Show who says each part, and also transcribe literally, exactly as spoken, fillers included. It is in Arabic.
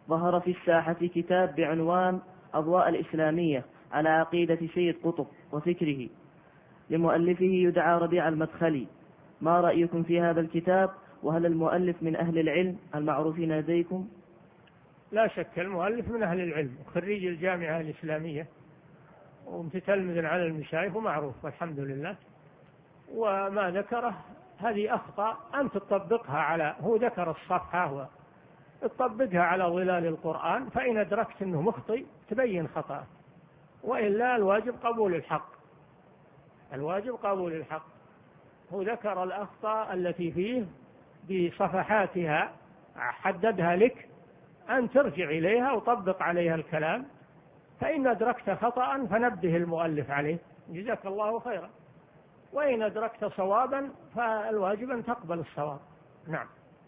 Speaker 1: ظهر في الساحة كتاب بعنوان أضواء الإسلامية على عقيدة سيد قطب وفكره لمؤلفه يدعى ربيع المدخلي. ما رأيكم في هذا الكتاب؟ وهل المؤلف من أهل العلم المعروفين لديكم؟
Speaker 2: لا شك المؤلف من أهل العلم، خريج الجامعة الإسلامية ومتتلمذ على المشايخ ومعروف والحمد لله. وما ذكره هذه أخطاء أن تطبقها على، هو ذكر الصفحة وتطبقها على ظلال القرآن، فإن أدركت أنه مخطئ تبين خطأ، وإلا الواجب قبول الحق، الواجب قبول الحق. هو ذكر الأخطاء التي فيه بصفحاتها، حددها لك أن ترجع إليها وطبق عليها الكلام، فإن أدركت خطأ فنبه المؤلف عليه جزاك الله خيرا، وإن أدركت صوابا فالواجب أن تقبل الصواب. نعم.